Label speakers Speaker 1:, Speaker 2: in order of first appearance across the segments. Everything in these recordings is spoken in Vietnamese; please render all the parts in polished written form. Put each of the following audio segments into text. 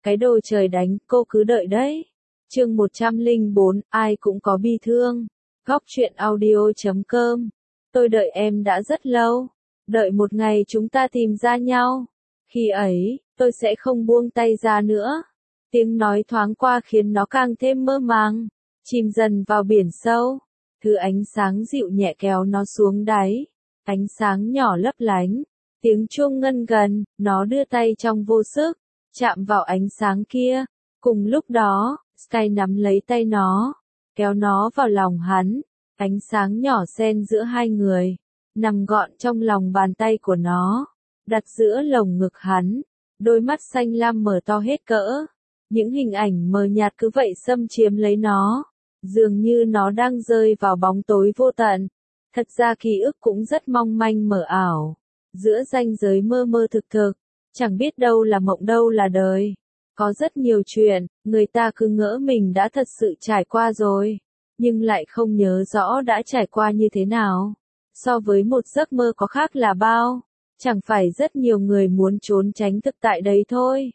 Speaker 1: Cái đồ trời đánh, cô cứ đợi đấy. Chương 104, ai cũng có bi thương. Góc truyện audio.com. Tôi đợi em đã rất lâu. Đợi một ngày chúng ta tìm ra nhau. Khi ấy, tôi sẽ không buông tay ra nữa. Tiếng nói thoáng qua khiến nó càng thêm mơ màng. Chìm dần vào biển sâu. Thứ ánh sáng dịu nhẹ kéo nó xuống đáy. Ánh sáng nhỏ lấp lánh. Tiếng chuông ngân gần, nó đưa tay trong vô sức. Chạm vào ánh sáng kia. Cùng lúc đó, Sky nắm lấy tay nó. Kéo nó vào lòng hắn. Ánh sáng nhỏ xen giữa hai người. Nằm gọn trong lòng bàn tay của nó. Đặt giữa lồng ngực hắn. Đôi mắt xanh lam mở to hết cỡ. Những hình ảnh mờ nhạt cứ vậy xâm chiếm lấy nó. Dường như nó đang rơi vào bóng tối vô tận. Thật ra ký ức cũng rất mong manh mờ ảo. Giữa ranh giới mơ mơ thực thực. Chẳng biết đâu là mộng đâu là đời. Có rất nhiều chuyện, người ta cứ ngỡ mình đã thật sự trải qua rồi. Nhưng lại không nhớ rõ đã trải qua như thế nào. So với một giấc mơ có khác là bao. Chẳng phải rất nhiều người muốn trốn tránh thực tại đấy thôi.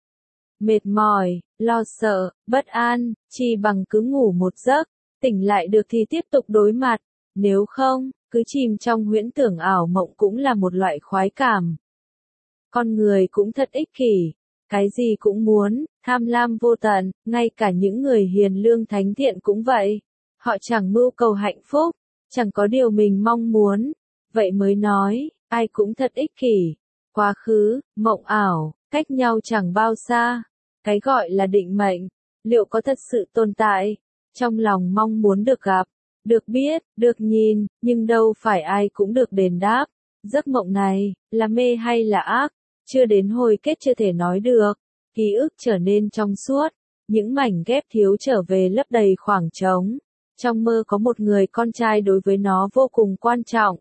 Speaker 1: Mệt mỏi, lo sợ, bất an, chỉ bằng cứ ngủ một giấc, tỉnh lại được thì tiếp tục đối mặt. Nếu không, cứ chìm trong huyễn tưởng ảo mộng cũng là một loại khoái cảm. Con người cũng thật ích kỷ, cái gì cũng muốn, tham lam vô tận, ngay cả những người hiền lương thánh thiện cũng vậy. Họ chẳng mưu cầu hạnh phúc, chẳng có điều mình mong muốn. Vậy mới nói, ai cũng thật ích kỷ. Quá khứ, mộng ảo, cách nhau chẳng bao xa. Cái gọi là định mệnh, liệu có thật sự tồn tại? Trong lòng mong muốn được gặp, được biết, được nhìn, nhưng đâu phải ai cũng được đền đáp. Giấc mộng này, là mê hay là ác? Chưa đến hồi kết chưa thể nói được. Ký ức trở nên trong suốt. Những mảnh ghép thiếu trở về lấp đầy khoảng trống. Trong mơ có một người con trai đối với nó vô cùng quan trọng.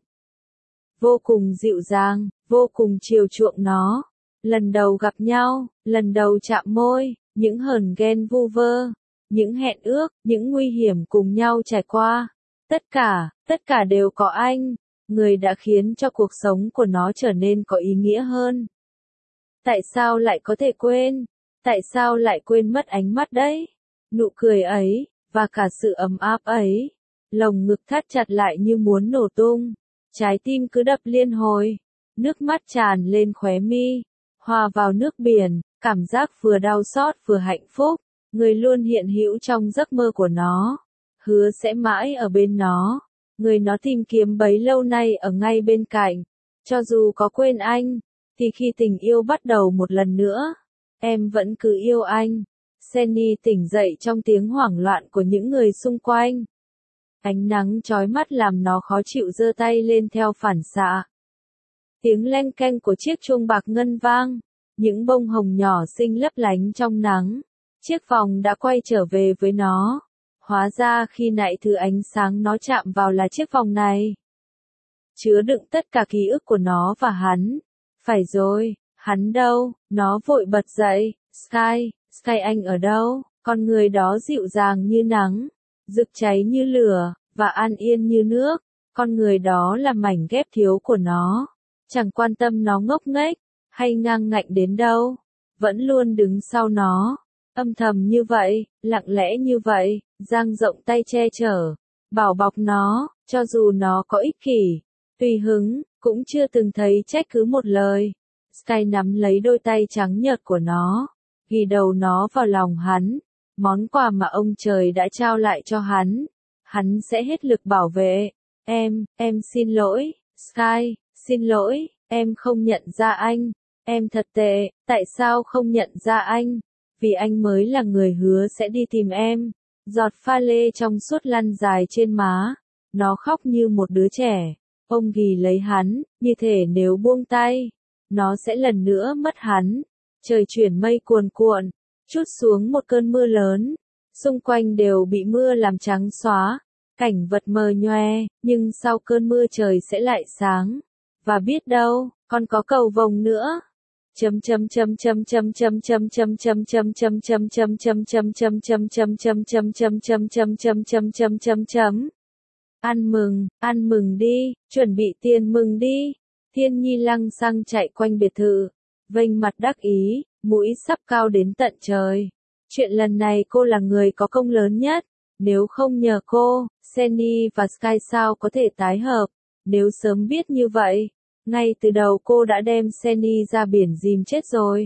Speaker 1: Vô cùng dịu dàng, vô cùng chiều chuộng nó. Lần đầu gặp nhau, lần đầu chạm môi, những hờn ghen vu vơ, những hẹn ước, những nguy hiểm cùng nhau trải qua. Tất cả đều có anh. Người đã khiến cho cuộc sống của nó trở nên có ý nghĩa hơn. Tại sao lại có thể quên? Tại sao lại quên mất ánh mắt đấy? Nụ cười ấy, và cả sự ấm áp ấy. Lồng ngực thắt chặt lại như muốn nổ tung. Trái tim cứ đập liên hồi. Nước mắt tràn lên khóe mi. Hòa vào nước biển, cảm giác vừa đau xót vừa hạnh phúc. Người luôn hiện hữu trong giấc mơ của nó. Hứa sẽ mãi ở bên nó. Người nó tìm kiếm bấy lâu nay ở ngay bên cạnh. Cho dù có quên anh, thì khi tình yêu bắt đầu một lần nữa, em vẫn cứ yêu anh. Sunny tỉnh dậy trong tiếng hoảng loạn của những người xung quanh. Ánh nắng chói mắt làm nó khó chịu giơ tay lên theo phản xạ. Tiếng leng keng của chiếc chuông bạc ngân vang. Những bông hồng nhỏ xinh lấp lánh trong nắng. Chiếc vòng đã quay trở về với nó. Hóa ra khi nãy thứ ánh sáng nó chạm vào là chiếc vòng này. Chứa đựng tất cả ký ức của nó và hắn. Phải rồi, hắn đâu? Nó vội bật dậy. Sky anh ở đâu? Con người đó dịu dàng như nắng, rực cháy như lửa, và an yên như nước. Con người đó là mảnh ghép thiếu của nó. Chẳng quan tâm nó ngốc nghếch, hay ngang ngạnh đến đâu. Vẫn luôn đứng sau nó. Âm thầm như vậy, lặng lẽ như vậy, dang rộng tay che chở, bảo bọc nó, cho dù nó có ích kỷ, tùy hứng, cũng chưa từng thấy trách cứ một lời. Sky nắm lấy đôi tay trắng nhợt của nó, ghi đầu nó vào lòng hắn, món quà mà ông trời đã trao lại cho hắn. Hắn sẽ hết lực bảo vệ. Em xin lỗi, Sky, xin lỗi, em không nhận ra anh. Em thật tệ, tại sao không nhận ra anh? Vì anh mới là người hứa sẽ đi tìm em. Giọt pha lê trong suốt lăn dài trên má. Nó khóc như một đứa trẻ. Ông ghì lấy hắn, như thể nếu buông tay, nó sẽ lần nữa mất hắn. Trời chuyển mây cuồn cuộn, trút xuống một cơn mưa lớn. Xung quanh đều bị mưa làm trắng xóa. Cảnh vật mờ nhoe, nhưng sau cơn mưa trời sẽ lại sáng. Và biết đâu, còn có cầu vồng nữa. Ăn mừng đi, chuẩn bị tiền mừng đi. Thiên Nhi lăng xăng chạy quanh biệt thự, vênh mặt đắc ý, mũi sắp cao đến tận trời. Chuyện lần này cô là người có công lớn nhất. Nếu không nhờ cô, Sunny và Sky sao có thể tái hợp. Nếu sớm biết như vậy, ngay từ đầu cô đã đem Sunny ra biển dìm chết rồi.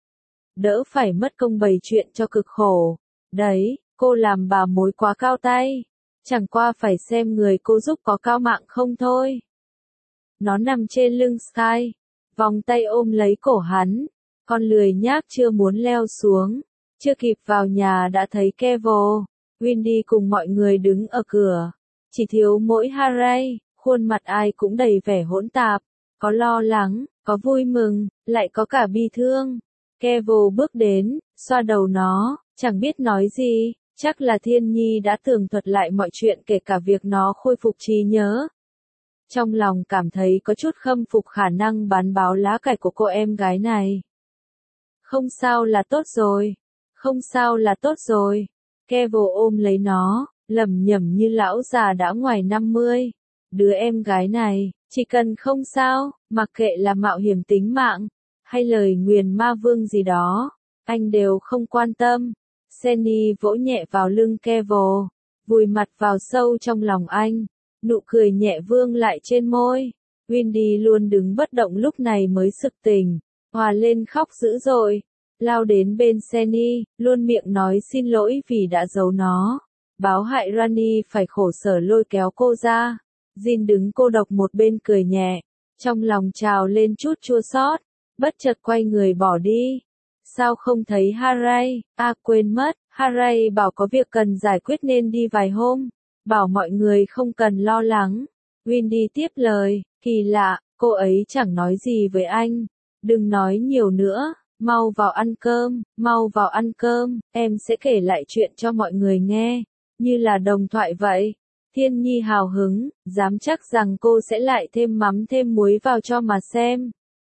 Speaker 1: Đỡ phải mất công bày chuyện cho cực khổ. Đấy, cô làm bà mối quá cao tay. Chẳng qua phải xem người cô giúp có cao mạng không thôi. Nó nằm trên lưng Sky, vòng tay ôm lấy cổ hắn. Con lười nhác chưa muốn leo xuống. Chưa kịp vào nhà đã thấy Kevin, Wendy cùng mọi người đứng ở cửa. Chỉ thiếu mỗi Harry, khuôn mặt ai cũng đầy vẻ hỗn tạp. Có lo lắng, có vui mừng, lại có cả bi thương. Kevin bước đến, xoa đầu nó, chẳng biết nói gì. Chắc là Thiên Nhi đã tường thuật lại mọi chuyện kể cả việc nó khôi phục trí nhớ. Trong lòng cảm thấy có chút khâm phục khả năng bán báo lá cải của cô em gái này. Không sao là tốt rồi. Không sao là tốt rồi. Kevin ôm lấy nó, lẩm nhẩm như lão già đã ngoài 50. Đứa em gái này, chỉ cần không sao, mặc kệ là mạo hiểm tính mạng, hay lời nguyền ma vương gì đó, anh đều không quan tâm. Sunny vỗ nhẹ vào lưng Kevin, vùi mặt vào sâu trong lòng anh, nụ cười nhẹ vương lại trên môi. Wendy luôn đứng bất động lúc này mới sực tỉnh, hòa lên khóc dữ dội, lao đến bên Sunny, luôn miệng nói xin lỗi vì đã giấu nó. Báo hại Rani phải khổ sở lôi kéo cô ra. Jin đứng cô độc một bên cười nhẹ, trong lòng trào lên chút chua xót, bất chợt quay người bỏ đi. Sao không thấy Harry? À quên mất, Harry bảo có việc cần giải quyết nên đi vài hôm, bảo mọi người không cần lo lắng. Wendy tiếp lời, kỳ lạ, cô ấy chẳng nói gì với anh. Đừng nói nhiều nữa, mau vào ăn cơm, mau vào ăn cơm, em sẽ kể lại chuyện cho mọi người nghe, như là đồng thoại vậy. Thiên Nhi hào hứng, dám chắc rằng cô sẽ lại thêm mắm thêm muối vào cho mà xem.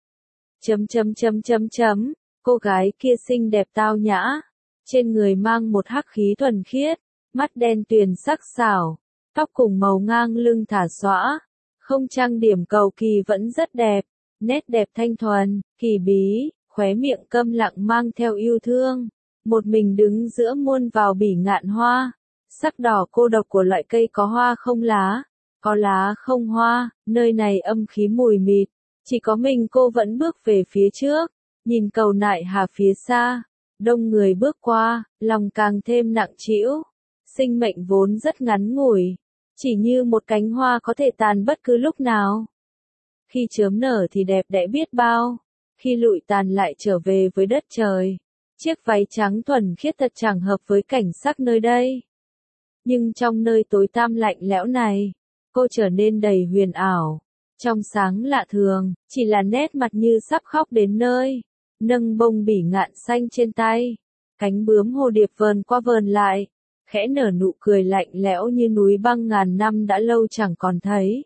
Speaker 1: Cô gái kia xinh đẹp tao nhã, trên người mang một hắc khí thuần khiết, mắt đen tuyền sắc sảo, tóc cùng màu ngang lưng thả xõa, không trang điểm cầu kỳ vẫn rất đẹp, nét đẹp thanh thuần, kỳ bí, khóe miệng câm lặng mang theo yêu thương, một mình đứng giữa muôn vào bỉ ngạn hoa, sắc đỏ cô độc của loại cây có hoa không lá, có lá không hoa, nơi này âm khí mùi mịt, chỉ có mình cô vẫn bước về phía trước. Nhìn cầu nại hà phía xa, đông người bước qua, lòng càng thêm nặng trĩu. Sinh mệnh vốn rất ngắn ngủi, chỉ như một cánh hoa có thể tàn bất cứ lúc nào. Khi chớm nở thì đẹp đẽ biết bao, khi lụi tàn lại trở về với đất trời. Chiếc váy trắng thuần khiết thật chẳng hợp với cảnh sắc nơi đây. Nhưng trong nơi tối tăm lạnh lẽo này, cô trở nên đầy huyền ảo. Trong sáng lạ thường, chỉ là nét mặt như sắp khóc đến nơi. Nâng bông bỉ ngạn xanh trên tay, cánh bướm hồ điệp vờn qua vờn lại, khẽ nở nụ cười lạnh lẽo như núi băng ngàn năm đã lâu chẳng còn thấy.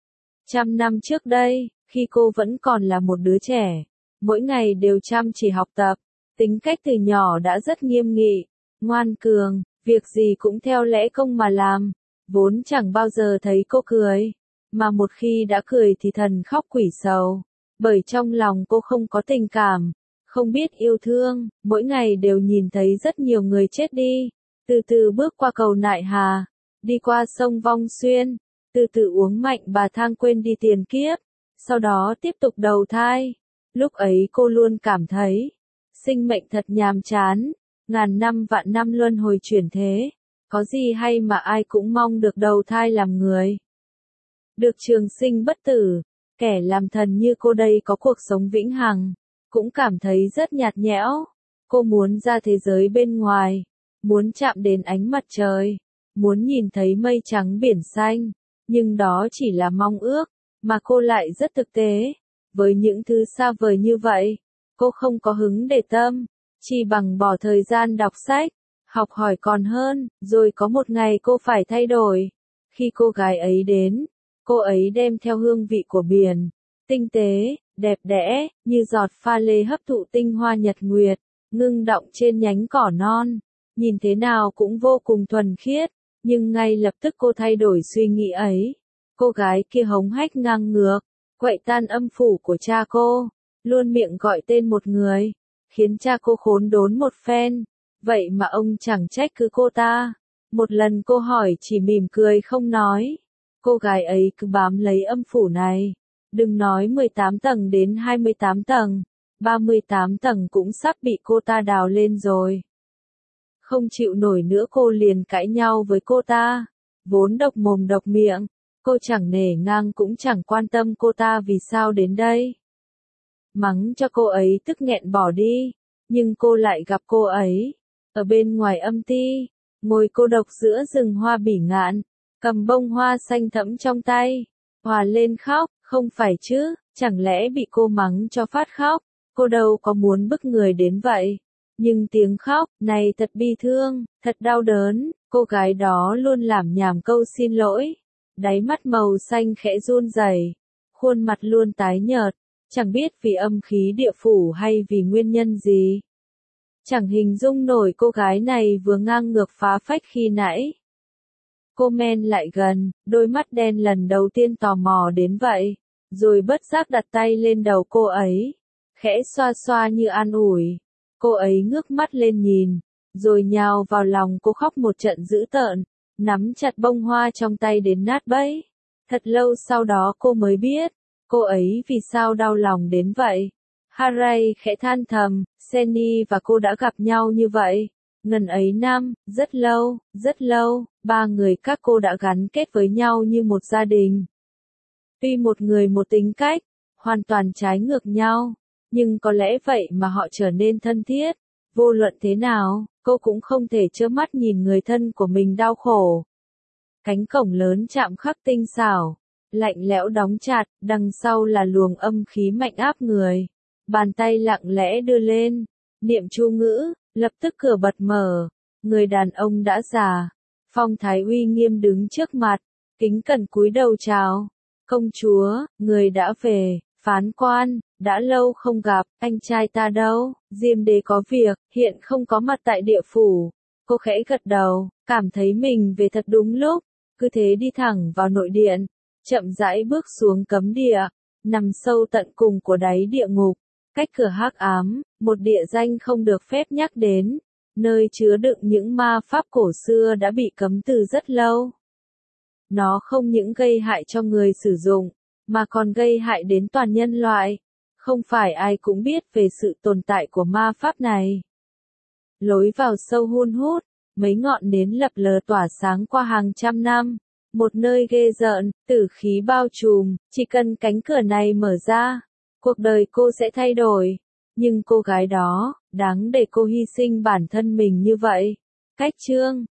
Speaker 1: 100 năm trước đây, khi cô vẫn còn là một đứa trẻ, mỗi ngày đều chăm chỉ học tập, tính cách từ nhỏ đã rất nghiêm nghị, ngoan cường, việc gì cũng theo lẽ công mà làm, vốn chẳng bao giờ thấy cô cười, mà một khi đã cười thì thần khóc quỷ sầu, bởi trong lòng cô không có tình cảm. Không biết yêu thương, mỗi ngày đều nhìn thấy rất nhiều người chết đi, từ từ bước qua cầu nại hà, đi qua sông Vong Xuyên, từ từ uống mạnh bà thang quên đi tiền kiếp, sau đó tiếp tục đầu thai. Lúc ấy cô luôn cảm thấy, sinh mệnh thật nhàm chán, ngàn năm vạn năm luân hồi chuyển thế, có gì hay mà ai cũng mong được đầu thai làm người. Được trường sinh bất tử, kẻ làm thần như cô đây có cuộc sống vĩnh hằng. Cũng cảm thấy rất nhạt nhẽo. Cô muốn ra thế giới bên ngoài, muốn chạm đến ánh mặt trời, muốn nhìn thấy mây trắng biển xanh, nhưng đó chỉ là mong ước, mà cô lại rất thực tế. Với những thứ xa vời như vậy, cô không có hứng để tâm, chỉ bằng bỏ thời gian đọc sách, học hỏi còn hơn, rồi có một ngày cô phải thay đổi. Khi cô gái ấy đến, cô ấy đem theo hương vị của biển, tinh tế, đẹp đẽ, như giọt pha lê hấp thụ tinh hoa nhật nguyệt, ngưng đọng trên nhánh cỏ non, nhìn thế nào cũng vô cùng thuần khiết, nhưng ngay lập tức cô thay đổi suy nghĩ ấy. Cô gái kia hống hách ngang ngược, quậy tan âm phủ của cha cô, luôn miệng gọi tên một người, khiến cha cô khốn đốn một phen. Vậy mà ông chẳng trách cứ cô ta. Một lần cô hỏi chỉ mỉm cười không nói. Cô gái ấy cứ bám lấy âm phủ này. Đừng nói 18 tầng đến 28 tầng, 38 tầng cũng sắp bị cô ta đào lên rồi. Không chịu nổi nữa cô liền cãi nhau với cô ta. Vốn độc mồm độc miệng, cô chẳng nể nang cũng chẳng quan tâm cô ta vì sao đến đây. Mắng cho cô ấy tức nghẹn bỏ đi, nhưng cô lại gặp cô ấy ở bên ngoài âm ty, ngồi cô độc giữa rừng hoa bỉ ngạn, cầm bông hoa xanh thẫm trong tay, hòa lên khóc. Không phải chứ, chẳng lẽ bị cô mắng cho phát khóc, cô đâu có muốn bức người đến vậy. Nhưng tiếng khóc này thật bi thương, thật đau đớn, cô gái đó luôn lảm nhảm câu xin lỗi. Đáy mắt màu xanh khẽ run rẩy, khuôn mặt luôn tái nhợt, chẳng biết vì âm khí địa phủ hay vì nguyên nhân gì. Chẳng hình dung nổi cô gái này vừa ngang ngược phá phách khi nãy. Cô men lại gần, đôi mắt đen lần đầu tiên tò mò đến vậy, rồi bất giác đặt tay lên đầu cô ấy, khẽ xoa xoa như an ủi. Cô ấy ngước mắt lên nhìn, rồi nhào vào lòng cô khóc một trận dữ tợn, nắm chặt bông hoa trong tay đến nát bấy. Thật lâu sau đó cô mới biết, cô ấy vì sao đau lòng đến vậy. Haray khẽ than thầm, Senny và cô đã gặp nhau như vậy. Ngần ấy năm, rất lâu, ba người các cô đã gắn kết với nhau như một gia đình. Tuy một người một tính cách, hoàn toàn trái ngược nhau, nhưng có lẽ vậy mà họ trở nên thân thiết. Vô luận thế nào, cô cũng không thể trơ mắt nhìn người thân của mình đau khổ. Cánh cổng lớn chạm khắc tinh xảo, lạnh lẽo đóng chặt, đằng sau là luồng âm khí mạnh áp người. Bàn tay lặng lẽ đưa lên, niệm chú ngữ, lập tức cửa bật mở. Người đàn ông đã già, phong thái uy nghiêm đứng trước mặt, kính cẩn cúi đầu chào. Công chúa, người đã về. Phán quan, đã lâu không gặp, anh trai ta đâu? Diêm đế có việc, hiện không có mặt tại địa phủ. Cô khẽ gật đầu, cảm thấy mình về thật đúng lúc, cứ thế đi thẳng vào nội điện, chậm rãi bước xuống cấm địa, nằm sâu tận cùng của đáy địa ngục, cách cửa hắc ám, một địa danh không được phép nhắc đến, nơi chứa đựng những ma pháp cổ xưa đã bị cấm từ rất lâu. Nó không những gây hại cho người sử dụng, mà còn gây hại đến toàn nhân loại. Không phải ai cũng biết về sự tồn tại của ma pháp này. Lối vào sâu hun hút, mấy ngọn nến lập lờ tỏa sáng qua hàng trăm năm. Một nơi ghê rợn, tử khí bao trùm, chỉ cần cánh cửa này mở ra, cuộc đời cô sẽ thay đổi. Nhưng cô gái đó, đáng để cô hy sinh bản thân mình như vậy. Cách chương